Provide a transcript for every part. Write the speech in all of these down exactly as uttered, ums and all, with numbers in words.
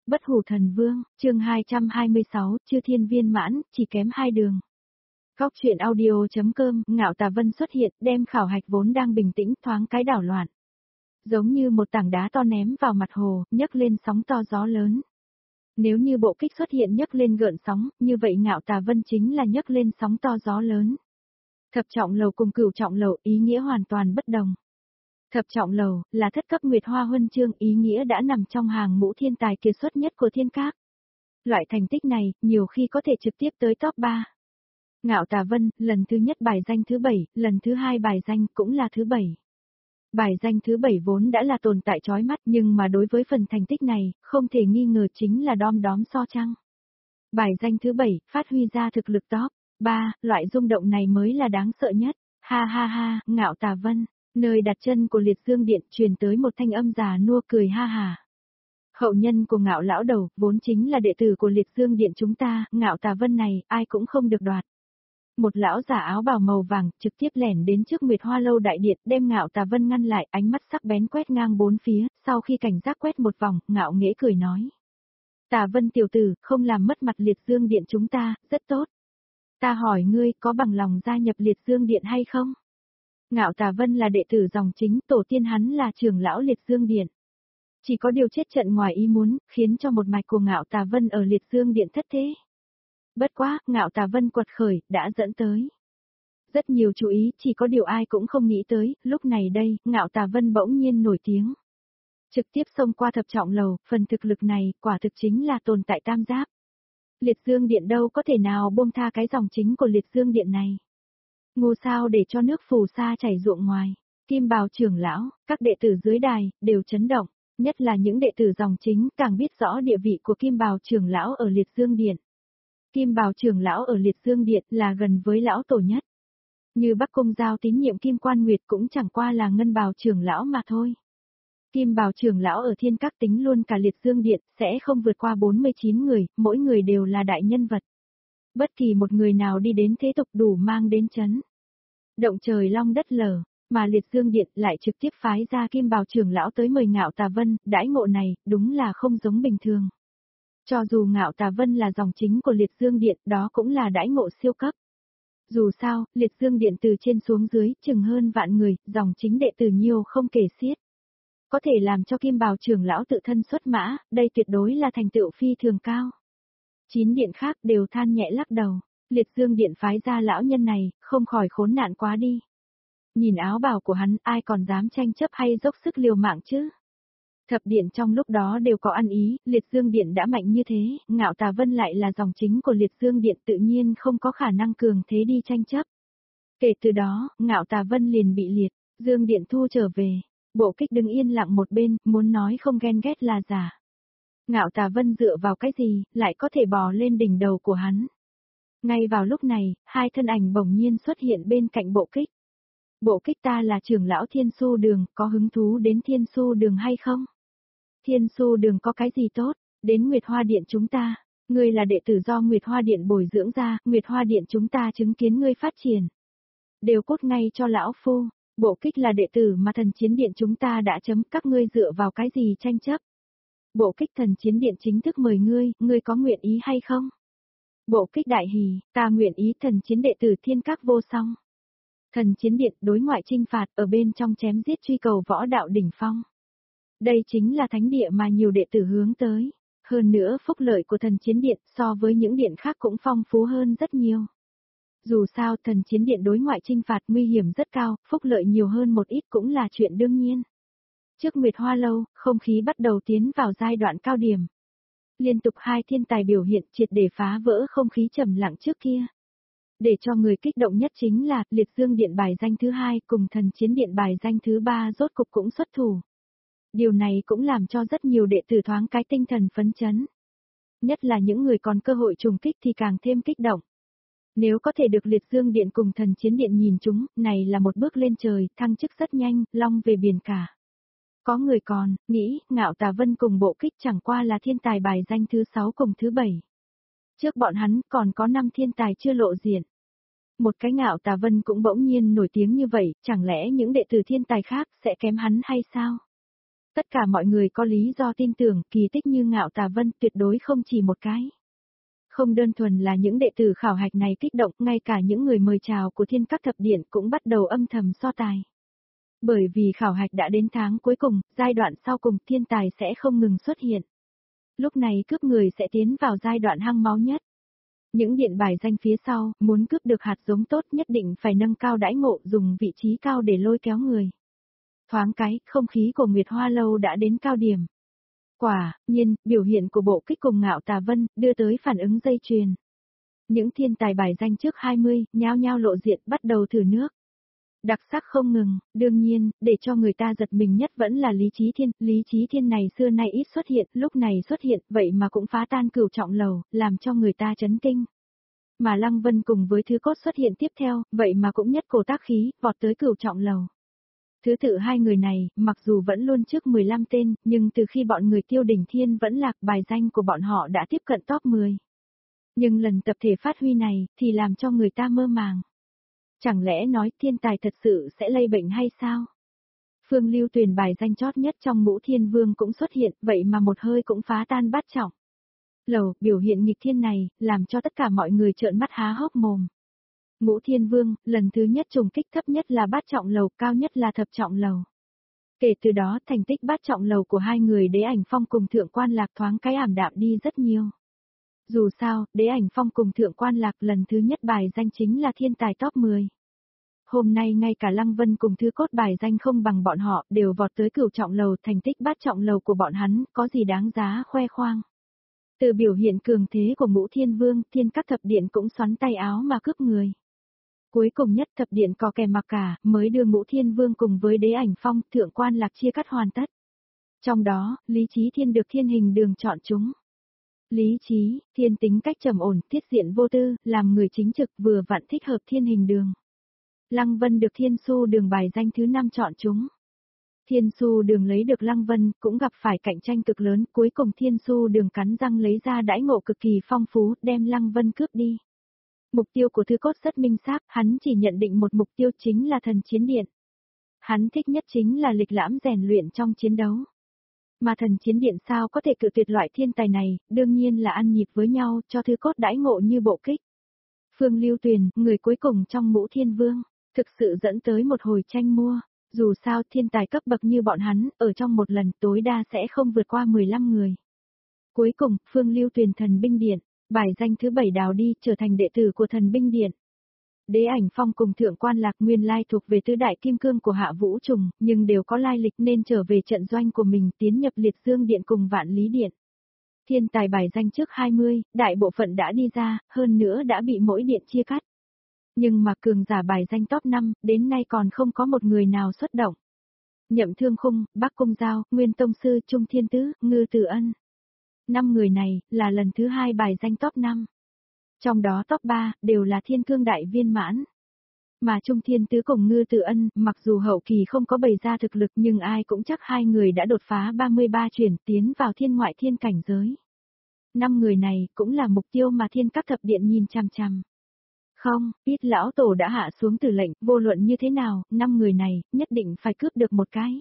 Bất hủ thần vương, chương hai trăm hai mươi sáu, chư thiên viên mãn, chỉ kém hai đường. Góc truyện audio.com, Ngạo Tà Vân xuất hiện, đem khảo hạch vốn đang bình tĩnh thoáng cái đảo loạn. Giống như một tảng đá to ném vào mặt hồ, nhấc lên sóng to gió lớn. Nếu như bộ kích xuất hiện nhấc lên gợn sóng, như vậy Ngạo Tà Vân chính là nhấc lên sóng to gió lớn. Thập trọng lầu cùng cửu trọng lầu ý nghĩa hoàn toàn bất đồng. Thập trọng lầu, là thất cấp Nguyệt Hoa huân chương, ý nghĩa đã nằm trong hàng ngũ thiên tài kiệt xuất nhất của thiên các. Loại thành tích này, nhiều khi có thể trực tiếp tới top ba. Ngạo Tà Vân, lần thứ nhất bài danh thứ bảy, lần thứ hai bài danh cũng là thứ bảy. Bài danh thứ bảy vốn đã là tồn tại chói mắt, nhưng mà đối với phần thành tích này, không thể nghi ngờ chính là đom đóm so chăng. Bài danh thứ bảy, phát huy ra thực lực top ba, loại rung động này mới là đáng sợ nhất. Ha ha ha, Ngạo Tà Vân. Nơi đặt chân của Liệt Dương Điện truyền tới một thanh âm già nua cười ha hà. Hậu nhân của Ngạo lão đầu, vốn chính là đệ tử của Liệt Dương Điện chúng ta, Ngạo Tà Vân này, ai cũng không được đoạt. Một lão giả áo bào màu vàng, trực tiếp lẻn đến trước Nguyệt Hoa lâu đại điện, đem Ngạo Tà Vân ngăn lại, ánh mắt sắc bén quét ngang bốn phía, sau khi cảnh giác quét một vòng, ngạo nghễ cười nói. Tà Vân tiểu tử, không làm mất mặt Liệt Dương Điện chúng ta, rất tốt. Ta hỏi ngươi, có bằng lòng gia nhập Liệt Dương Điện hay không? Ngạo Tà Vân là đệ tử dòng chính, tổ tiên hắn là trưởng lão Liệt Dương Điện. Chỉ có điều chết trận ngoài ý muốn, khiến cho một mạch của Ngạo Tà Vân ở Liệt Dương Điện thất thế. Bất quá, Ngạo Tà Vân quật khởi, đã dẫn tới rất nhiều chú ý, chỉ có điều ai cũng không nghĩ tới, lúc này đây, Ngạo Tà Vân bỗng nhiên nổi tiếng. Trực tiếp xông qua thập trọng lầu, phần thực lực này, quả thực chính là tồn tại tam giáp. Liệt Dương Điện đâu có thể nào buông tha cái dòng chính của Liệt Dương Điện này. Ngu sao để cho nước phù sa chảy ruộng ngoài. Kim Bào trưởng lão, các đệ tử dưới đài, đều chấn động, nhất là những đệ tử dòng chính càng biết rõ địa vị của Kim Bào trưởng lão ở Liệt Dương Điện. Kim Bào trưởng lão ở Liệt Dương Điện là gần với lão tổ nhất. Như Bắc Cung giao tín nhiệm Kim Quan Nguyệt cũng chẳng qua là Ngân Bào trưởng lão mà thôi. Kim Bào trưởng lão ở Thiên Các tính luôn cả Liệt Dương Điện sẽ không vượt qua bốn mươi chín người, mỗi người đều là đại nhân vật. Bất kỳ một người nào đi đến thế tục đủ mang đến chấn động trời long đất lở, mà Liệt Dương Điện lại trực tiếp phái ra Kim Bào trưởng lão tới mời Ngạo Tà Vân, đãi ngộ này, đúng là không giống bình thường. Cho dù Ngạo Tà Vân là dòng chính của Liệt Dương Điện, đó cũng là đãi ngộ siêu cấp. Dù sao, Liệt Dương Điện từ trên xuống dưới, chừng hơn vạn người, dòng chính đệ tử nhiều không kể xiết. Có thể làm cho Kim Bào trưởng lão tự thân xuất mã, đây tuyệt đối là thành tựu phi thường cao. Chín điện khác đều than nhẹ lắc đầu, Liệt Dương Điện phái ra lão nhân này, không khỏi khốn nạn quá đi. Nhìn áo bào của hắn, ai còn dám tranh chấp hay dốc sức liều mạng chứ? Thập điện trong lúc đó đều có ăn ý, Liệt Dương Điện đã mạnh như thế, Ngạo Tà Vân lại là dòng chính của Liệt Dương Điện tự nhiên không có khả năng cường thế đi tranh chấp. Kể từ đó, Ngạo Tà Vân liền bị Liệt Dương Điện thu trở về. Bộ Kích đứng yên lặng một bên, muốn nói không ghen ghét là giả. Ngạo Tà Vân dựa vào cái gì, lại có thể bò lên đỉnh đầu của hắn. Ngay vào lúc này, hai thân ảnh bỗng nhiên xuất hiện bên cạnh Bộ Kích. Bộ Kích ta là trưởng lão Thiên Su Đường, có hứng thú đến Thiên Su Đường hay không? Thiên Su Đường có cái gì tốt, đến Nguyệt Hoa Điện chúng ta, ngươi là đệ tử do Nguyệt Hoa Điện bồi dưỡng ra, Nguyệt Hoa Điện chúng ta chứng kiến ngươi phát triển. Đều cốt ngay cho lão phu, Bộ Kích là đệ tử mà Thần Chiến Điện chúng ta đã chấm, các ngươi dựa vào cái gì tranh chấp? Bộ Kích Thần Chiến Điện chính thức mời ngươi, ngươi có nguyện ý hay không? Bộ Kích đại hỉ, ta nguyện ý. Thần Chiến đệ tử Thiên Các vô song. Thần Chiến Điện đối ngoại chinh phạt, ở bên trong chém giết truy cầu võ đạo đỉnh phong. Đây chính là thánh địa mà nhiều đệ tử hướng tới. Hơn nữa phúc lợi của Thần Chiến Điện so với những điện khác cũng phong phú hơn rất nhiều. Dù sao Thần Chiến Điện đối ngoại chinh phạt nguy hiểm rất cao, phúc lợi nhiều hơn một ít cũng là chuyện đương nhiên. Trước Nguyệt Hoa lâu, không khí bắt đầu tiến vào giai đoạn cao điểm. Liên tục hai thiên tài biểu hiện triệt để phá vỡ không khí trầm lặng trước kia. Để cho người kích động nhất chính là Liệt Dương Điện bài danh thứ hai cùng Thần Chiến Điện bài danh thứ ba rốt cục cũng xuất thủ. Điều này cũng làm cho rất nhiều đệ tử thoáng cái tinh thần phấn chấn. Nhất là những người còn cơ hội trùng kích thì càng thêm kích động. Nếu có thể được Liệt Dương Điện cùng Thần Chiến Điện nhìn chúng, này là một bước lên trời, thăng chức rất nhanh, long về biển cả. Có người còn nghĩ, Ngạo Tà Vân cùng Bộ Kích chẳng qua là thiên tài bài danh thứ sáu cùng thứ bảy. Trước bọn hắn còn có năm thiên tài chưa lộ diện. Một cái Ngạo Tà Vân cũng bỗng nhiên nổi tiếng như vậy, chẳng lẽ những đệ tử thiên tài khác sẽ kém hắn hay sao? Tất cả mọi người có lý do tin tưởng kỳ tích như Ngạo Tà Vân tuyệt đối không chỉ một cái. Không đơn thuần là những đệ tử khảo hạch này kích động, ngay cả những người mời chào của Thiên Các Thập Điện cũng bắt đầu âm thầm so tài. Bởi vì khảo hạch đã đến tháng cuối cùng, giai đoạn sau cùng thiên tài sẽ không ngừng xuất hiện. Lúc này cướp người sẽ tiến vào giai đoạn hăng máu nhất. Những điện bài danh phía sau, muốn cướp được hạt giống tốt nhất định phải nâng cao đãi ngộ, dùng vị trí cao để lôi kéo người. Thoáng cái, không khí của Nguyệt Hoa Lâu đã đến cao điểm. Quả nhiên, biểu hiện của bộ kích cùng Ngạo Tà Vân đưa tới phản ứng dây chuyền. Những thiên tài bài danh trước hai mươi, nhao nhao lộ diện bắt đầu thử nước. Đặc sắc không ngừng, đương nhiên, để cho người ta giật mình nhất vẫn là Lý Chí Thiên. Lý Chí Thiên này xưa nay ít xuất hiện, lúc này xuất hiện, vậy mà cũng phá tan cửu trọng lầu, làm cho người ta chấn kinh. Mà Lăng Vân cùng với Thứ Cốt xuất hiện tiếp theo, vậy mà cũng nhất cổ tác khí, vọt tới cửu trọng lầu. Thứ tự hai người này, mặc dù vẫn luôn trước mười lăm tên, nhưng từ khi bọn người Tiêu Đỉnh Thiên vẫn lạc, bài danh của bọn họ đã tiếp cận top mười. Nhưng lần tập thể phát huy này, thì làm cho người ta mơ màng. Chẳng lẽ nói thiên tài thật sự sẽ lây bệnh hay sao? Phương Lưu Tuyền bài danh chót nhất trong Ngũ Thiên Vương cũng xuất hiện, vậy mà một hơi cũng phá tan bát trọng lầu, biểu hiện nghịch thiên này, làm cho tất cả mọi người trợn mắt há hốc mồm. Ngũ Thiên Vương, lần thứ nhất trùng kích thấp nhất là bát trọng lầu, cao nhất là thập trọng lầu. Kể từ đó, thành tích bát trọng lầu của hai người Đế Ảnh Phong cùng Thượng Quan Lạc thoáng cái ảm đạm đi rất nhiều. Dù sao, Đế Ảnh Phong cùng Thượng Quan Lạc lần thứ nhất bài danh chính là thiên tài top mười. Hôm nay ngay cả Lăng Vân cùng Thứ Cốt bài danh không bằng bọn họ, đều vọt tới cửu trọng lầu, thành tích bát trọng lầu của bọn hắn, có gì đáng giá khoe khoang. Từ biểu hiện cường thế của Ngũ Thiên Vương, Thiên Các Thập Điện cũng xoắn tay áo mà cướp người. Cuối cùng nhất thập điện có kẻ mặc cả, mới đưa Ngũ Thiên Vương cùng với Đế Ảnh Phong, Thượng Quan Lạc chia cắt hoàn tất. Trong đó, Lý Chí Thiên được Thiên Hình Đường chọn chúng. Lý Chí Thiên tính cách trầm ổn, tiết diện vô tư, làm người chính trực, vừa vặn thích hợp Thiên Hình Đường. Lăng Vân được Thiên Su Đường bài danh thứ năm chọn chúng. Thiên Su Đường lấy được Lăng Vân, cũng gặp phải cạnh tranh cực lớn, cuối cùng Thiên Su Đường cắn răng lấy ra đãi ngộ cực kỳ phong phú, đem Lăng Vân cướp đi. Mục tiêu của Thứ Cốt rất minh xác, hắn chỉ nhận định một mục tiêu chính là thần chiến điện. Hắn thích nhất chính là lịch lãm rèn luyện trong chiến đấu. Mà thần chiến điện sao có thể cự tuyệt loại thiên tài này, đương nhiên là ăn nhịp với nhau, cho Thứ Cốt đãi ngộ như bộ kích. Phương Lưu Tuyền, người cuối cùng trong Ngũ Thiên Vương, thực sự dẫn tới một hồi tranh mua. Dù sao thiên tài cấp bậc như bọn hắn, ở trong một lần tối đa sẽ không vượt qua mười lăm người. Cuối cùng, Phương Lưu Tuyền thần binh điện, bài danh thứ bảy đào đi, trở thành đệ tử của thần binh điện. Đế Ảnh Phong cùng Thượng Quan Lạc nguyên lai thuộc về tứ đại kim cương của Hạ Vũ Trùng, nhưng đều có lai lịch nên trở về trận doanh của mình, tiến nhập Liệt Dương Điện cùng Vạn Lý Điện. Thiên tài bài danh trước hai mươi, đại bộ phận đã đi ra, hơn nữa đã bị mỗi điện chia cắt. Nhưng mà cường giả bài danh top năm, đến nay còn không có một người nào xuất động. Nhậm Thương Khung, Bắc Cung Giao, Nguyên Tông Sư, Trung Thiên Tứ, Ngư Tử Ân. Năm người này, là lần thứ hai bài danh top năm. Trong đó top ba, đều là thiên cương đại viên mãn. Mà Trung Thiên Tứ cùng Ngư Tử Ân, mặc dù hậu kỳ không có bày ra thực lực nhưng ai cũng chắc hai người đã đột phá ba mươi ba chuyển tiến vào thiên ngoại thiên cảnh giới. Năm người này, cũng là mục tiêu mà Thiên Các Thập Điện nhìn chằm chằm. Không, Pít lão tổ đã hạ xuống tử lệnh, vô luận như thế nào, năm người này, nhất định phải cướp được một cái.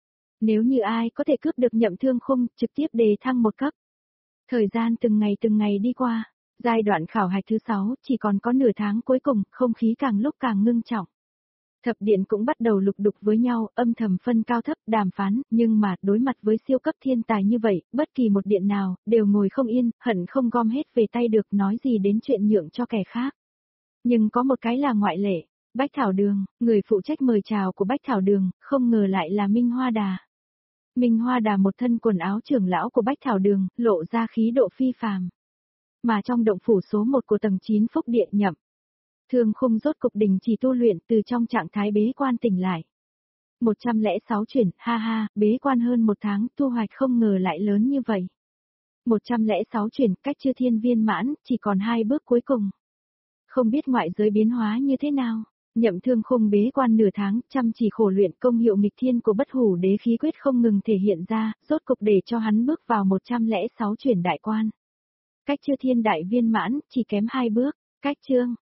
Nếu như ai có thể cướp được Nhậm Thương Khung, trực tiếp đề thăng một cấp. Thời gian từng ngày từng ngày đi qua, giai đoạn khảo hạch thứ sáu, chỉ còn có nửa tháng cuối cùng, không khí càng lúc càng ngưng trọng. Thập điện cũng bắt đầu lục đục với nhau, âm thầm phân cao thấp, đàm phán, nhưng mà, đối mặt với siêu cấp thiên tài như vậy, bất kỳ một điện nào, đều ngồi không yên, hận không gom hết về tay được, nói gì đến chuyện nhượng cho kẻ khác. Nhưng có một cái là ngoại lệ, Bách Thảo Đường, người phụ trách mời chào của Bách Thảo Đường, không ngờ lại là Minh Hoa Đà. Minh Hoa Đà một thân quần áo trưởng lão của Bách Thảo Đường, lộ ra khí độ phi phàm. Mà trong động phủ số một của tầng chín Phúc Điện Nhậm, Thương Khung rốt cục đình chỉ tu luyện, từ trong trạng thái bế quan tỉnh lại. một trăm lẻ sáu chuyển, ha ha, bế quan hơn một tháng, thu hoạch không ngờ lại lớn như vậy. một trăm lẻ sáu chuyển, cách chư thiên viên mãn, chỉ còn hai bước cuối cùng. Không biết ngoại giới biến hóa như thế nào, Nhậm Thương Khung bế quan nửa tháng, chăm chỉ khổ luyện, công hiệu nghịch thiên của Bất Hủ Đế khí quyết không ngừng thể hiện ra, rốt cục để cho hắn bước vào một trăm lẻ sáu chuyển đại quan. Cách chư thiên đại viên mãn, chỉ kém hai bước, cách chương